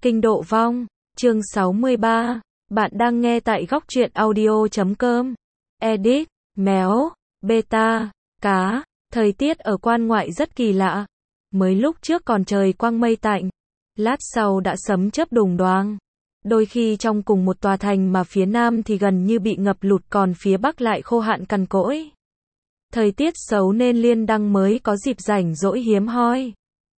Kinh Độ Vong, chương 63. Bạn đang nghe tại góc truyện audio.com. Edit, méo, beta, cá. Thời tiết ở quan ngoại rất kỳ lạ. Mới lúc trước còn trời quang mây tạnh, lát sau đã sấm chớp đùng đoàng. Đôi khi trong cùng một tòa thành mà phía nam thì gần như bị ngập lụt, còn phía bắc lại khô hạn cằn cỗi. Thời tiết xấu nên Liên Đăng mới có dịp rảnh rỗi hiếm hoi.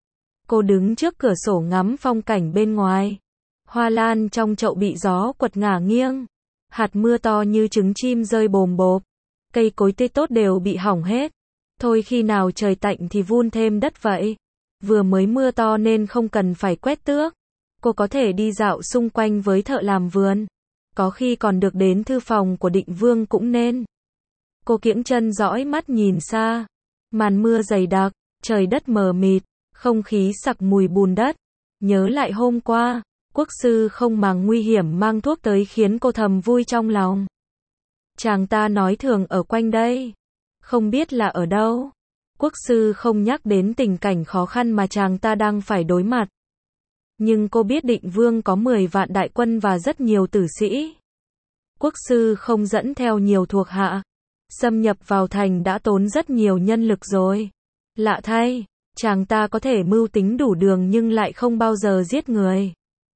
Cô đứng trước cửa sổ ngắm phong cảnh bên ngoài. Hoa lan trong chậu bị gió quật ngả nghiêng. Hạt mưa to như trứng chim rơi bồm bộp. Cây cối tươi tốt đều bị hỏng hết. Thôi khi nào trời tạnh thì vun thêm đất vậy. Vừa mới mưa to nên không cần phải quét tước. Cô có thể đi dạo xung quanh với thợ làm vườn. Có khi còn được đến thư phòng của Định Vương cũng nên. Cô kiễng chân dõi mắt nhìn xa. Màn mưa dày đặc, trời đất mờ mịt, không khí sặc mùi bùn đất. Nhớ lại hôm qua, quốc sư không màng nguy hiểm mang thuốc tới khiến cô thầm vui trong lòng. Chàng ta nói thường ở quanh đây, không biết là ở đâu. Quốc sư không nhắc đến tình cảnh khó khăn mà chàng ta đang phải đối mặt. Nhưng cô biết Định Vương có 10 vạn đại quân và rất nhiều tử sĩ. Quốc sư không dẫn theo nhiều thuộc hạ. Xâm nhập vào thành đã tốn rất nhiều nhân lực rồi. Lạ thay, chàng ta có thể mưu tính đủ đường nhưng lại không bao giờ giết người.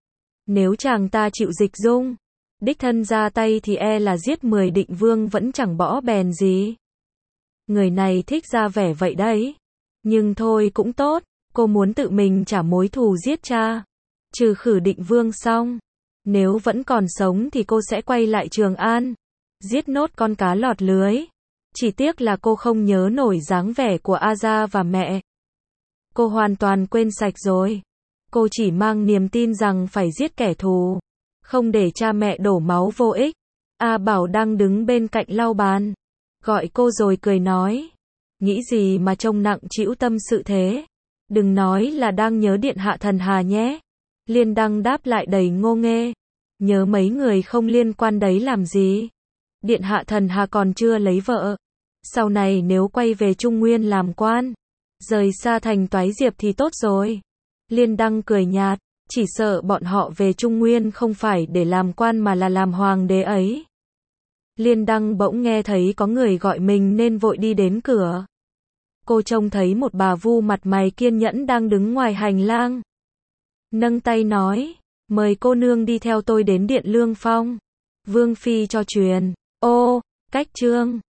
Nếu chàng ta chịu dịch dung, đích thân ra tay thì e là giết 10 Định Vương vẫn chẳng bỏ bèn gì. Người này thích ra vẻ vậy đấy. Nhưng thôi cũng tốt, cô muốn tự mình trả mối thù giết cha. Trừ khử Định Vương xong, nếu vẫn còn sống thì cô sẽ quay lại Trường An, giết nốt con cá lọt lưới. Chỉ tiếc là cô không nhớ nổi dáng vẻ của A Gia và mẹ. Cô hoàn toàn quên sạch rồi. Cô chỉ mang niềm tin rằng phải giết kẻ thù, không để cha mẹ đổ máu vô ích. A Bảo đang đứng bên cạnh lau bàn, gọi cô rồi cười nói. Nghĩ gì mà trông nặng trĩu tâm sự thế? Đừng nói là đang nhớ Điện Hạ Thần Hà nhé. Liên Đăng đáp lại đầy ngô nghê. Nhớ mấy người không liên quan đấy làm gì? Điện Hạ Thần Hà còn chưa lấy vợ. Sau này nếu quay về Trung Nguyên làm quan, rời xa thành Toái Diệp thì tốt rồi. Liên Đăng cười nhạt, chỉ sợ bọn họ về Trung Nguyên không phải để làm quan mà là làm hoàng đế ấy. Liên Đăng bỗng nghe thấy có người gọi mình nên vội đi đến cửa. Cô trông thấy một bà vu mặt mày kiên nhẫn đang đứng ngoài hành lang. Nâng tay nói, mời cô nương đi theo tôi đến Điện Lương Phong. Vương Phi cho truyền. Ô, cách trương.